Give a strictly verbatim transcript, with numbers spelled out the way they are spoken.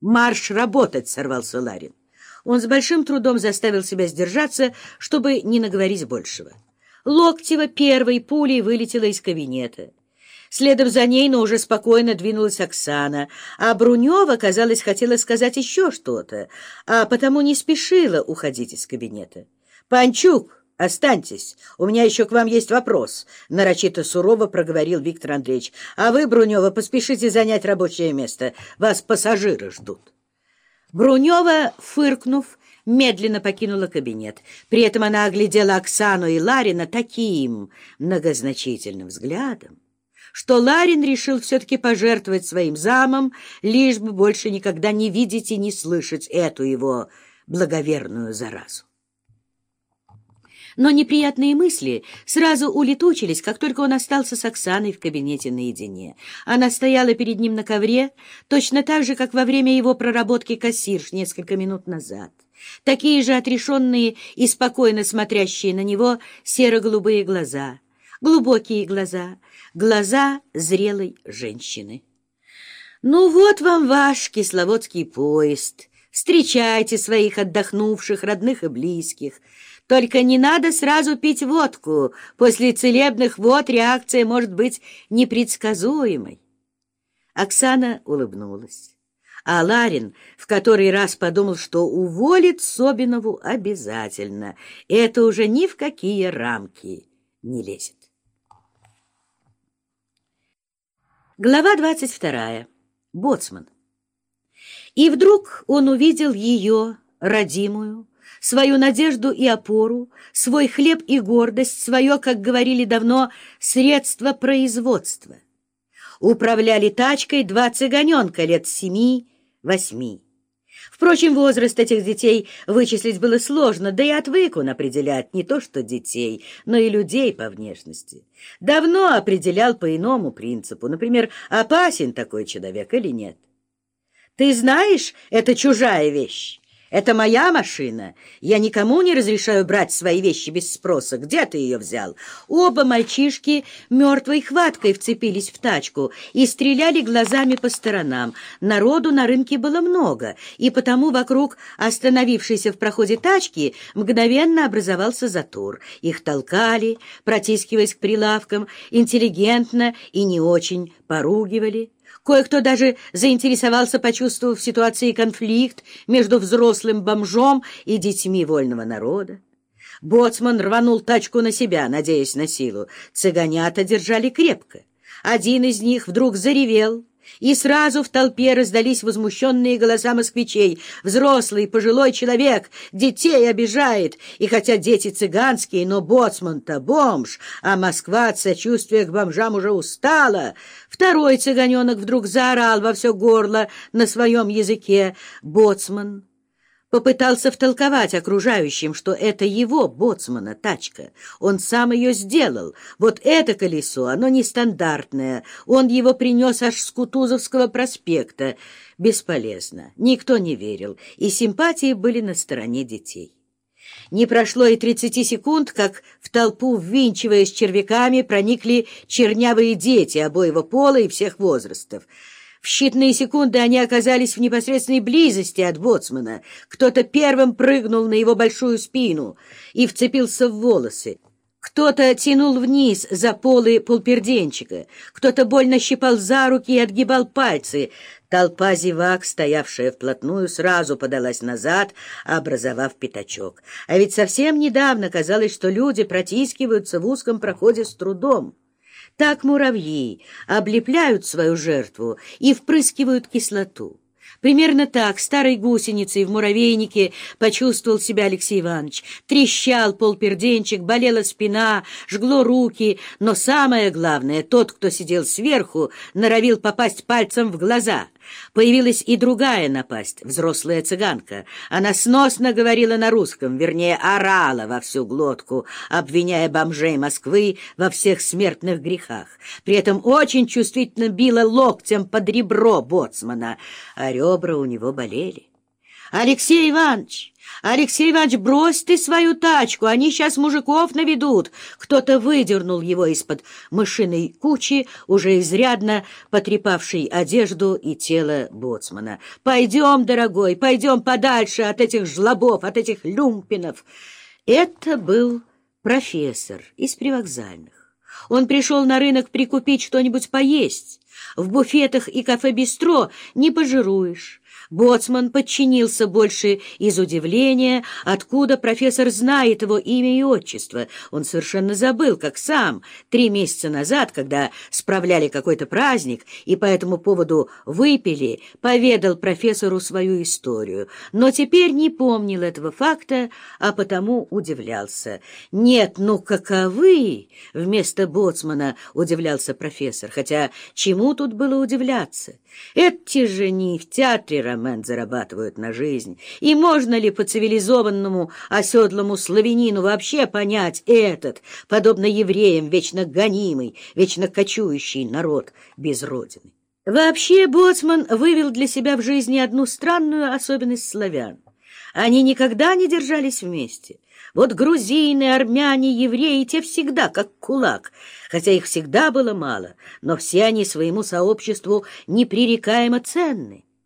«Марш работать!» — сорвался Ларин. Он с большим трудом заставил себя сдержаться, чтобы не наговорить большего. Локтева первой пулей вылетела из кабинета. Следом за ней, но уже спокойно двинулась Оксана, а Брунева, казалось, хотела сказать еще что-то, а потому не спешила уходить из кабинета. «Панчук, останьтесь, у меня еще к вам есть вопрос», — нарочито сурово проговорил Виктор Андреевич. «А вы, Брунева, поспешите занять рабочее место, вас пассажиры ждут». Брунева, фыркнув, медленно покинула кабинет. При этом она оглядела Оксану и Ларина таким многозначительным взглядом, что Ларин решил все-таки пожертвовать своим замом, лишь бы больше никогда не видеть и не слышать эту его благоверную заразу. Но неприятные мысли сразу улетучились, как только он остался с Оксаной в кабинете наедине. Она стояла перед ним на ковре, точно так же, как во время его проработки кассирш несколько минут назад. Такие же отрешенные и спокойно смотрящие на него серо-голубые глаза, глубокие глаза, глаза зрелой женщины. «Ну вот вам ваш кисловодский поезд. Встречайте своих отдохнувших, родных и близких. Только не надо сразу пить водку. После целебных вод реакция может быть непредсказуемой». Оксана улыбнулась. А Ларин в который раз подумал, что уволит Собинову обязательно. Это уже ни в какие рамки не лезет. Глава двадцать вторая. Боцман. И вдруг он увидел ее, родимую, свою надежду и опору, свой хлеб и гордость, свое, как говорили давно, средство производства. Управляли тачкой два цыганенка лет семи-восьми. Впрочем, возраст этих детей вычислить было сложно, да и отвык он определять не то что детей, но и людей по внешности. Давно определял по иному принципу, например, опасен такой человек или нет. «Ты знаешь, это чужая вещь. Это моя машина. Я никому не разрешаю брать свои вещи без спроса. Где ты ее взял?» Оба мальчишки мертвой хваткой вцепились в тачку и стреляли глазами по сторонам. Народу на рынке было много, и потому вокруг остановившейся в проходе тачки мгновенно образовался затор. Их толкали, протискиваясь к прилавкам, интеллигентно и не очень поругивали. Кое-кто даже заинтересовался, почувствовав в ситуации конфликт между взрослым бомжом и детьми вольного народа. Боцман рванул тачку на себя, надеясь на силу. Цыганята держали крепко. Один из них вдруг заревел, и сразу в толпе раздались возмущенные голоса москвичей. Взрослый, пожилой человек детей обижает, и хотя дети цыганские, но боцман-то бомж, а Москва от сочувствия к бомжам уже устала. Второй цыганенок вдруг заорал во все горло на своем языке. Боцман попытался втолковать окружающим, что это его, боцмана, тачка. Он сам ее сделал. Вот это колесо, оно нестандартное. Он его принес аж с Кутузовского проспекта. Бесполезно. Никто не верил, и симпатии были на стороне детей. Не прошло и тридцати секунд, как в толпу, ввинчиваясь червяками, проникли чернявые дети обоего пола и всех возрастов. В считанные секунды они оказались в непосредственной близости от боцмана. Кто-то первым прыгнул на его большую спину и вцепился в волосы. Кто-то тянул вниз за полы полперденчика, кто-то больно щипал за руки и отгибал пальцы. Толпа зевак, стоявшая вплотную, сразу подалась назад, образовав пятачок. А ведь совсем недавно казалось, что люди протискиваются в узком проходе с трудом. Так муравьи облепляют свою жертву и впрыскивают кислоту. Примерно так старой гусеницей в муравейнике почувствовал себя Алексей Иванович. Трещал полперденчик, болела спина, жгло руки, но самое главное, тот, кто сидел сверху, норовил попасть пальцем в глаза. Появилась и другая напасть, взрослая цыганка. Она сносно говорила на русском, вернее, орала во всю глотку, обвиняя бомжей Москвы во всех смертных грехах. При этом очень чувствительно била локтем под ребро боцмана, а ребра у него болели. Алексей Иванович! Алексей Иванович, брось ты свою тачку, они сейчас мужиков наведут!» Кто-то выдернул его из-под мышиной кучи, уже изрядно потрепавшей одежду и тело боцмана. «Пойдем, дорогой, пойдем подальше от этих жлобов, от этих люмпинов!» Это был профессор из привокзальных. Он пришел на рынок прикупить что-нибудь поесть. В буфетах и кафе-бистро не пожируешь. Боцман подчинился больше из удивления, откуда профессор знает его имя и отчество. Он совершенно забыл, как сам три месяца назад, когда справляли какой-то праздник и по этому поводу выпили, поведал профессору свою историю. Но теперь не помнил этого факта, а потому удивлялся. «Нет, ну каковы?» — вместо боцмана удивлялся профессор. Хотя чему тут было удивляться? Эти же не в театре роман зарабатывают на жизнь. И можно ли по цивилизованному оседлому славянину вообще понять этот, подобно евреям, вечно гонимый, вечно кочующий народ без родины? Вообще боцман вывел для себя в жизни одну странную особенность славян. Они никогда не держались вместе. Вот грузины, армяне, евреи, те всегда как кулак, хотя их всегда было мало, но все они своему сообществу непререкаемо ценны.